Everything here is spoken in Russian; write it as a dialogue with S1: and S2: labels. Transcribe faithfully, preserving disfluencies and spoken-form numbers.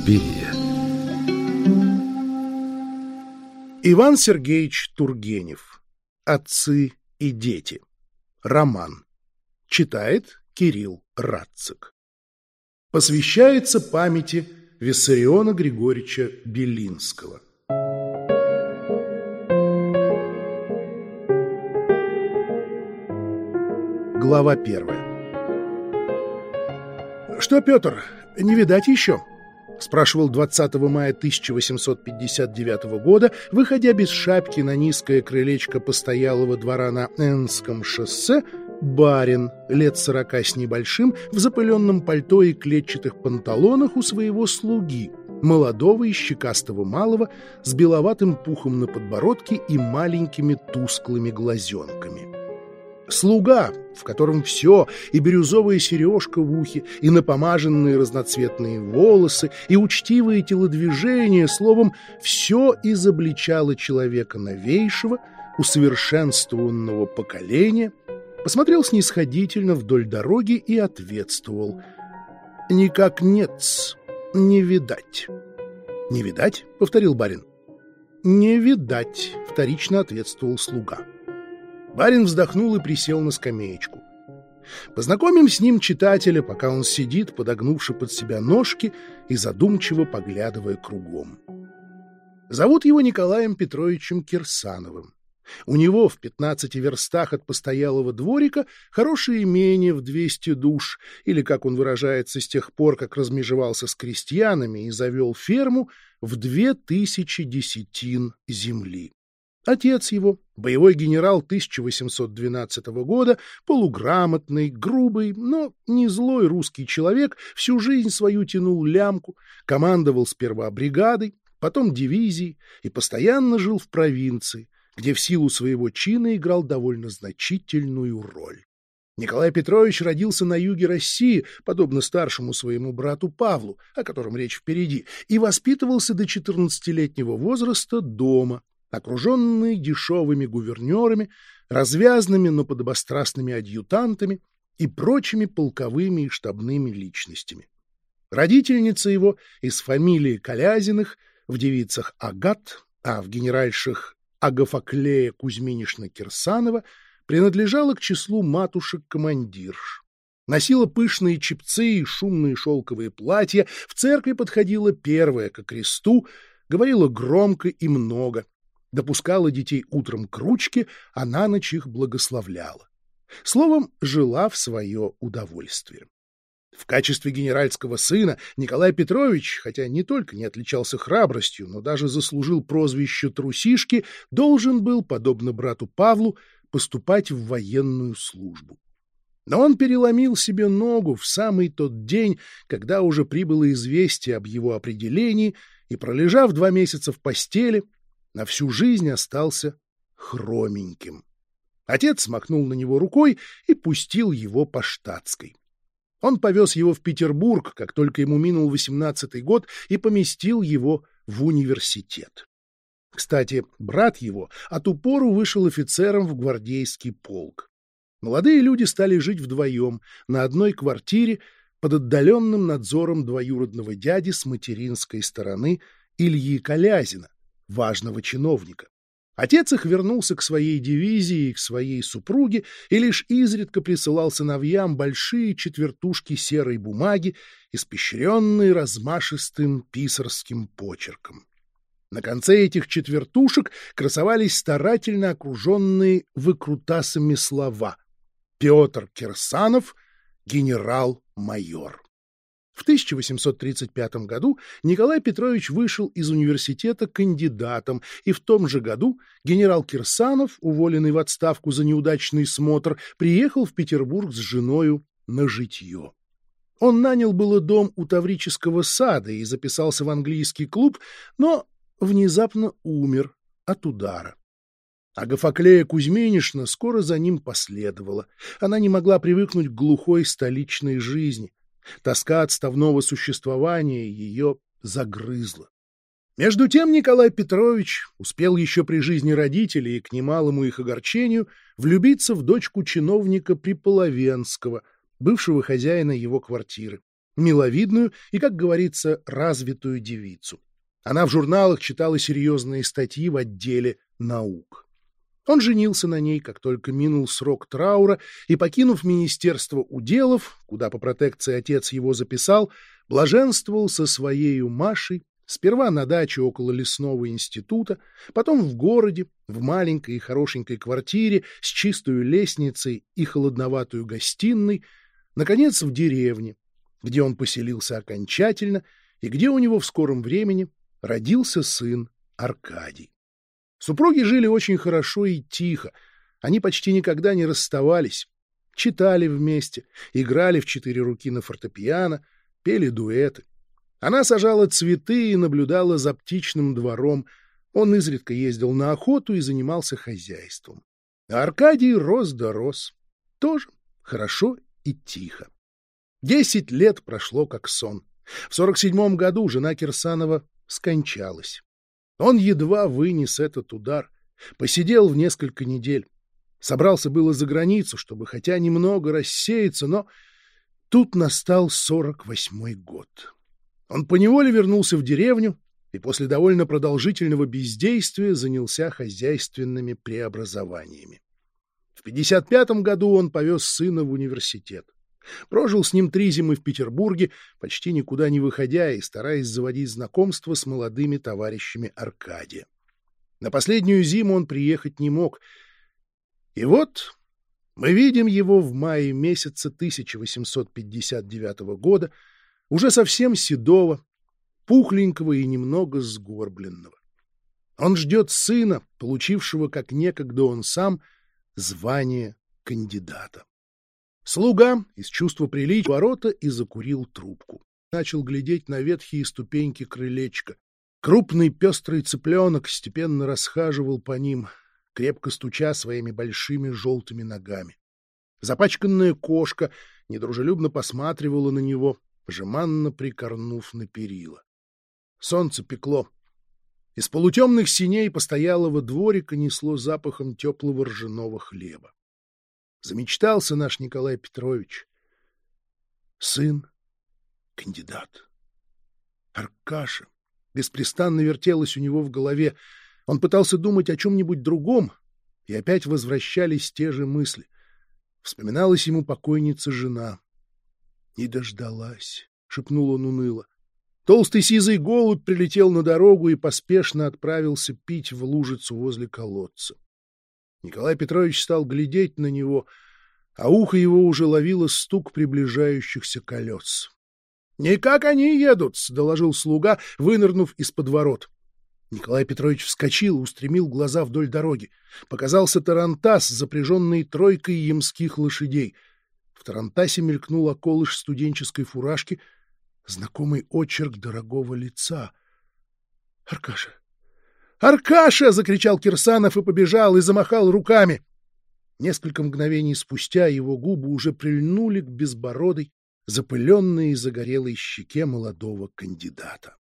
S1: Берия.
S2: Иван Сергеевич Тургенев. Отцы и дети. Роман. Читает Кирилл Радцик. Посвящается памяти Виссариона Григорьевича Белинского. Глава первая. «Что, Петр, не видать еще?» — спрашивал двадцатого мая тысяча восемьсот пятьдесят девятого года, выходя без шапки на низкое крылечко постоялого двора на Энском шоссе, барин, лет сорока с небольшим, в запыленном пальто и клетчатых панталонах у своего слуги, молодого и щекастого малого, с беловатым пухом на подбородке и маленькими тусклыми глазенками. Слуга, в котором все, и бирюзовая сережка в ухе, и напомаженные разноцветные волосы, и учтивые телодвижения, словом, все изобличало человека новейшего, усовершенствованного поколения, посмотрел снисходительно вдоль дороги и ответствовал: «Никак нет-с, не видать». «Не видать?» — повторил барин. «Не видать», — вторично ответствовал слуга. Барин вздохнул и присел на скамеечку. Познакомим с ним читателя, пока он сидит, подогнувши под себя ножки и задумчиво поглядывая кругом. Зовут его Николаем Петровичем Кирсановым. У него в пятнадцати верстах от постоялого дворика хорошее имение в двести душ, или, как он выражается, с тех пор, как размежевался с крестьянами и завел ферму, в две тысячи десятин земли. Отец его, боевой генерал тысяча восемьсот двенадцатого года, полуграмотный, грубый, но не злой русский человек, всю жизнь свою тянул лямку, командовал сперва бригадой, потом дивизией и постоянно жил в провинции, где в силу своего чина играл довольно значительную роль. Николай Петрович родился на юге России, подобно старшему своему брату Павлу, о котором речь впереди, и воспитывался до четырнадцатилетнего возраста дома, окруженный дешевыми гувернерами, развязными, но подобострастными адъютантами и прочими полковыми и штабными личностями. Родительница его из фамилии Колязиных, в девицах Агат, а в генеральших Агафоклея Кузьминишна Кирсанова, принадлежала к числу матушек-командирш. Носила пышные чепцы и шумные шелковые платья, в церкви подходила первая ко кресту, говорила громко и много, допускала детей утром к ручке, а на ночь их благословляла. Словом, жила в свое удовольствие. В качестве генеральского сына Николай Петрович, хотя не только не отличался храбростью, но даже заслужил прозвище «трусишки», должен был, подобно брату Павлу, поступать в военную службу. Но он переломил себе ногу в самый тот день, когда уже прибыло известие об его определении, и, пролежав два месяца в постели, на всю жизнь остался хроменьким. Отец махнул на него рукой и пустил его по штатской. Он повез его в Петербург, как только ему минул восемнадцатый год, и поместил его в университет. Кстати, брат его от упору вышел офицером в гвардейский полк. Молодые люди стали жить вдвоем на одной квартире под отдаленным надзором двоюродного дяди с материнской стороны Ильи Колязина, важного чиновника. Отец их вернулся к своей дивизии и к своей супруге и лишь изредка присылал сыновьям большие четвертушки серой бумаги, испещренные размашистым писарским почерком. На конце этих четвертушек красовались старательно окруженные выкрутасами слова: «Петр Кирсанов, генерал-майор». В тысяча восемьсот тридцать пятом году Николай Петрович вышел из университета кандидатом, и в том же году генерал Кирсанов, уволенный в отставку за неудачный смотр, приехал в Петербург с женою на житье. Он нанял было дом у Таврического сада и записался в английский клуб, но внезапно умер от удара. Агафоклея Кузьминишна скоро за ним последовала. Она не могла привыкнуть к глухой столичной жизни. Тоска отставного существования ее загрызла. Между тем Николай Петрович успел еще при жизни родителей и к немалому их огорчению влюбиться в дочку чиновника Приполовенского, бывшего хозяина его квартиры, миловидную и, как говорится, развитую девицу. Она в журналах читала серьезные статьи в отделе наук. Он женился на ней, как только минул срок траура, и, покинув Министерство уделов, куда по протекции отец его записал, блаженствовал со своею Машей, сперва на даче около лесного института, потом в городе, в маленькой и хорошенькой квартире с чистой лестницей и холодноватой гостиной, наконец, в деревне, где он поселился окончательно и где у него в скором времени родился сын Аркадий. Супруги жили очень хорошо и тихо, они почти никогда не расставались, читали вместе, играли в четыре руки на фортепиано, пели дуэты. Она сажала цветы и наблюдала за птичным двором, он изредка ездил на охоту и занимался хозяйством. А Аркадий рос да рос, тоже хорошо и тихо. Десять лет прошло как сон. В сорок седьмом году жена Кирсанова скончалась. Он едва вынес этот удар, посидел в несколько недель. Собрался было за границу, чтобы хотя немного рассеяться, но тут настал сорок восьмой год. Он поневоле вернулся в деревню и после довольно продолжительного бездействия занялся хозяйственными преобразованиями. В пятьдесят пятом году он повез сына в университет. Прожил с ним три зимы в Петербурге, почти никуда не выходя и стараясь заводить знакомства с молодыми товарищами Аркадия. На последнюю зиму он приехать не мог. И вот мы видим его в мае месяца тысяча восемьсот пятьдесят девятого года, уже совсем седого, пухленького и немного сгорбленного. Он ждет сына, получившего, как некогда он сам, звание кандидата. Слуга из чувства приличия ворота и закурил трубку. Начал глядеть на ветхие ступеньки крылечка. Крупный пестрый цыпленок степенно расхаживал по ним, крепко стуча своими большими желтыми ногами. Запачканная кошка недружелюбно посматривала на него, жеманно прикорнув на перила. Солнце пекло. Из полутемных синей постоялого дворика несло запахом теплого ржаного хлеба. Замечтался наш Николай Петрович. Сын, кандидат. Аркаша. Беспрестанно вертелось у него в голове. Он пытался думать о чем-нибудь другом, и опять возвращались те же мысли. Вспоминалась ему покойница жена. «Не дождалась», — шепнул он уныло. Толстый сизый голубь прилетел на дорогу и поспешно отправился пить в лужицу возле колодца. Николай Петрович стал глядеть на него, а ухо его уже ловило стук приближающихся колес. — Никак они едут, — доложил слуга, вынырнув из-под ворот. Николай Петрович вскочил, устремил глаза вдоль дороги. Показался тарантас, запряженный тройкой ямских лошадей. В тарантасе мелькнул околыш студенческой фуражки, знакомый очерк дорогого лица. — Аркаша! «Аркаша!» — закричал Кирсанов и побежал, и замахал руками. Несколько мгновений спустя его губы уже прильнули к безбородой, запыленной и загорелой щеке молодого кандидата.